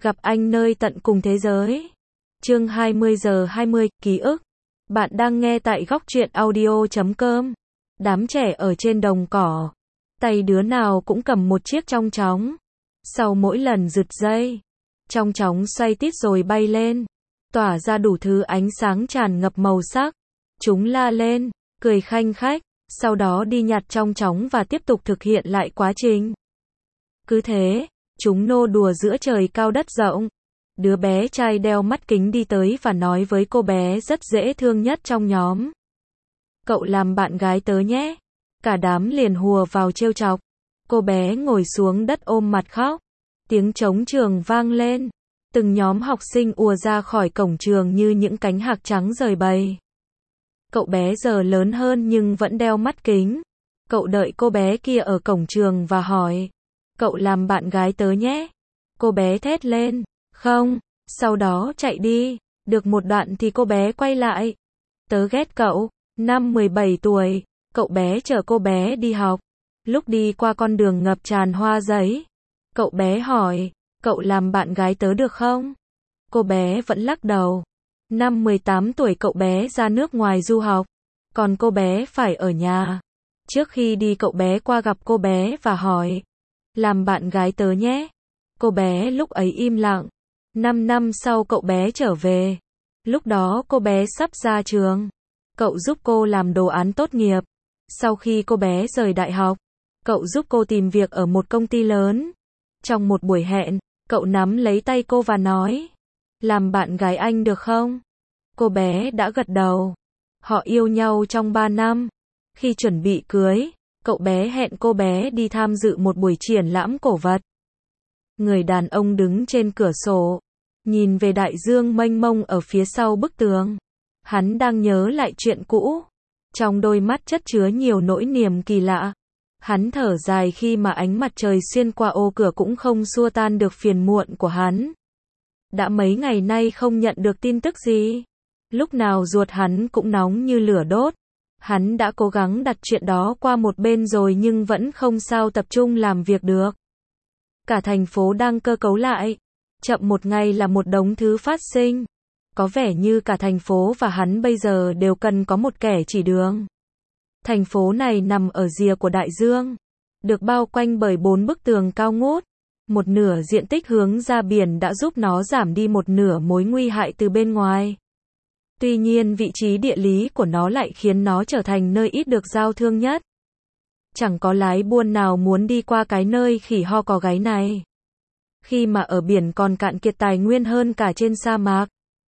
Gặp anh nơi tận cùng thế giới. Chương 20:20, ký ức. Bạn đang nghe tại góc truyện audio.com. Đám trẻ ở trên đồng cỏ. Tay đứa nào cũng cầm một chiếc chong chóng. Sau mỗi lần giật dây, chong chóng xoay tít rồi bay lên, tỏa ra đủ thứ ánh sáng tràn ngập màu sắc. Chúng la lên, cười khanh khách, sau đó đi nhặt chong chóng và tiếp tục thực hiện lại quá trình. Cứ thế, chúng nô đùa giữa trời cao đất rộng. Đứa bé trai đeo mắt kính đi tới và nói với cô bé rất dễ thương nhất trong nhóm. Cậu làm bạn gái tớ nhé. Cả đám liền hùa vào trêu chọc. Cô bé ngồi xuống đất ôm mặt khóc. Tiếng trống trường vang lên. Từng nhóm học sinh ùa ra khỏi cổng trường như những cánh hạc trắng rời bầy. Cậu bé giờ lớn hơn nhưng vẫn đeo mắt kính. Cậu đợi cô bé kia ở cổng trường và hỏi. Cậu làm bạn gái tớ nhé. Cô bé thét lên. Không, sau đó chạy đi. Được một đoạn thì cô bé quay lại. Tớ ghét cậu. Năm 17 tuổi, cậu bé chở cô bé đi học. Lúc đi qua con đường ngập tràn hoa giấy, cậu bé hỏi, cậu làm bạn gái tớ được không? Cô bé vẫn lắc đầu. Năm 18 tuổi cậu bé ra nước ngoài du học, còn cô bé phải ở nhà. Trước khi đi cậu bé qua gặp cô bé và hỏi, làm bạn gái tớ nhé. Cô bé lúc ấy im lặng. 5 năm sau cậu bé trở về. Lúc đó cô bé sắp ra trường. Cậu giúp cô làm đồ án tốt nghiệp. Sau khi cô bé rời đại học, cậu giúp cô tìm việc ở một công ty lớn. Trong một buổi hẹn, cậu nắm lấy tay cô và nói, làm bạn gái anh được không? Cô bé đã gật đầu. Họ yêu nhau trong 3 năm. Khi chuẩn bị cưới, cậu bé hẹn cô bé đi tham dự một buổi triển lãm cổ vật. Người đàn ông đứng trên cửa sổ, nhìn về đại dương mênh mông ở phía sau bức tường. Hắn đang nhớ lại chuyện cũ. Trong đôi mắt chất chứa nhiều nỗi niềm kỳ lạ. Hắn thở dài khi mà ánh mặt trời xuyên qua ô cửa cũng không xua tan được phiền muộn của hắn. Đã mấy ngày nay không nhận được tin tức gì. Lúc nào ruột hắn cũng nóng như lửa đốt. Hắn đã cố gắng đặt chuyện đó qua một bên rồi nhưng vẫn không sao tập trung làm việc được. Cả thành phố đang cơ cấu lại. Chậm một ngày là một đống thứ phát sinh. Có vẻ như cả thành phố và hắn bây giờ đều cần có một kẻ chỉ đường. Thành phố này nằm ở rìa của đại dương, được bao quanh bởi 4 bức tường cao ngút. Một nửa diện tích hướng ra biển đã giúp nó giảm đi một nửa mối nguy hại từ bên ngoài. Tuy nhiên vị trí địa lý của nó lại khiến nó trở thành nơi ít được giao thương nhất. Chẳng có lái buôn nào muốn đi qua cái nơi khỉ ho có gáy này. Khi mà ở biển còn cạn kiệt tài nguyên hơn cả trên sa mạc.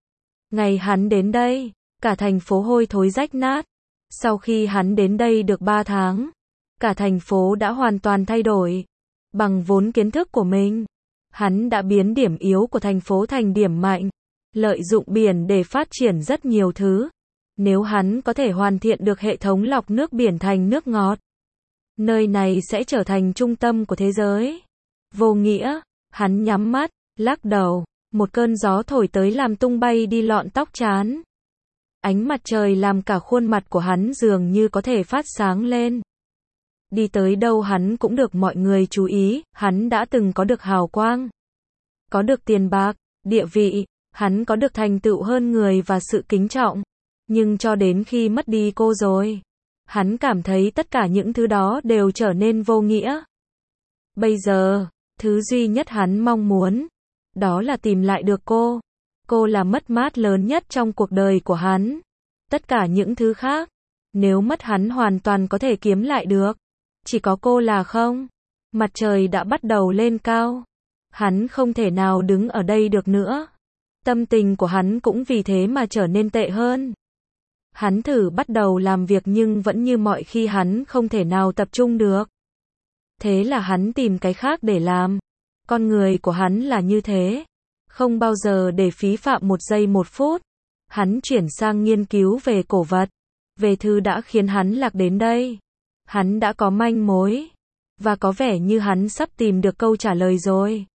Ngày hắn đến đây, cả thành phố hôi thối rách nát. Sau khi hắn đến đây được 3 tháng, cả thành phố đã hoàn toàn thay đổi. Bằng vốn kiến thức của mình, hắn đã biến điểm yếu của thành phố thành điểm mạnh, lợi dụng biển để phát triển rất nhiều thứ. Nếu hắn có thể hoàn thiện được hệ thống lọc nước biển thành nước ngọt, nơi này sẽ trở thành trung tâm của thế giới. Vô nghĩa, hắn nhắm mắt, lắc đầu. Một cơn gió thổi tới làm tung bay đi lọn tóc trán. Ánh mặt trời làm cả khuôn mặt của hắn dường như có thể phát sáng lên. Đi tới đâu hắn cũng được mọi người chú ý, hắn đã từng có được hào quang. Có được tiền bạc, địa vị, hắn có được thành tựu hơn người và sự kính trọng. Nhưng cho đến khi mất đi cô rồi, hắn cảm thấy tất cả những thứ đó đều trở nên vô nghĩa. Bây giờ, thứ duy nhất hắn mong muốn, đó là tìm lại được cô. Cô là mất mát lớn nhất trong cuộc đời của hắn. Tất cả những thứ khác, nếu mất hắn hoàn toàn có thể kiếm lại được. Chỉ có cô là không. Mặt trời đã bắt đầu lên cao. Hắn không thể nào đứng ở đây được nữa. Tâm tình của hắn cũng vì thế mà trở nên tệ hơn. Hắn thử bắt đầu làm việc nhưng vẫn như mọi khi hắn không thể nào tập trung được. Thế là hắn tìm cái khác để làm. Con người của hắn là như thế. Không bao giờ để phí phạm một giây một phút. Hắn chuyển sang nghiên cứu về cổ vật. Về thứ đã khiến hắn lạc đến đây. Hắn đã có manh mối. Và có vẻ như hắn sắp tìm được câu trả lời rồi.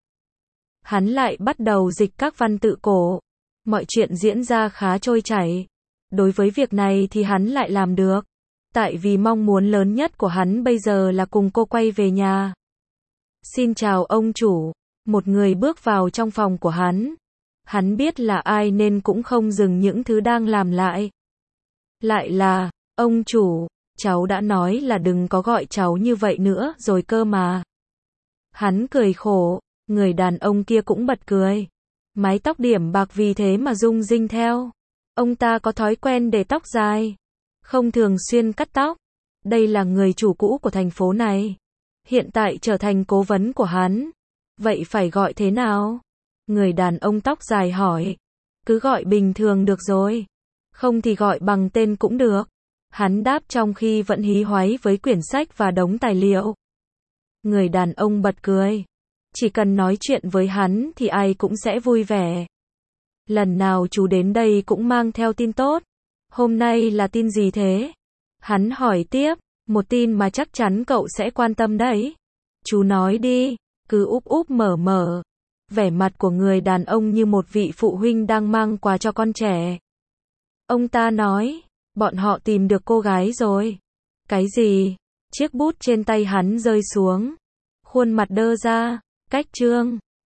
Hắn lại bắt đầu dịch các văn tự cổ. Mọi chuyện diễn ra khá trôi chảy. Đối với việc này thì hắn lại làm được. Tại vì mong muốn lớn nhất của hắn bây giờ là cùng cô quay về nhà. Xin chào ông chủ. Một người bước vào trong phòng của hắn. Hắn biết là ai nên cũng không dừng những thứ đang làm lại. Lại là, ông chủ, cháu đã nói là đừng có gọi cháu như vậy nữa rồi cơ mà. Hắn cười khổ, người đàn ông kia cũng bật cười. Mái tóc điểm bạc vì thế mà rung rinh theo. Ông ta có thói quen để tóc dài, không thường xuyên cắt tóc. Đây là người chủ cũ của thành phố này, hiện tại trở thành cố vấn của hắn. Vậy phải gọi thế nào? Người đàn ông tóc dài hỏi. Cứ gọi bình thường được rồi. Không thì gọi bằng tên cũng được. Hắn đáp trong khi vẫn hí hoáy với quyển sách và đống tài liệu. Người đàn ông bật cười. Chỉ cần nói chuyện với hắn thì ai cũng sẽ vui vẻ. Lần nào chú đến đây cũng mang theo tin tốt. Hôm nay là tin gì thế? Hắn hỏi tiếp. Một tin mà chắc chắn cậu sẽ quan tâm đấy. Chú nói đi. Cứ úp úp mở mở. Vẻ mặt của người đàn ông như một vị phụ huynh đang mang quà cho con trẻ. Ông ta nói. Bọn họ tìm được cô gái rồi. Cái gì? Chiếc bút trên tay hắn rơi xuống. Khuôn mặt đơ ra. Cách chương.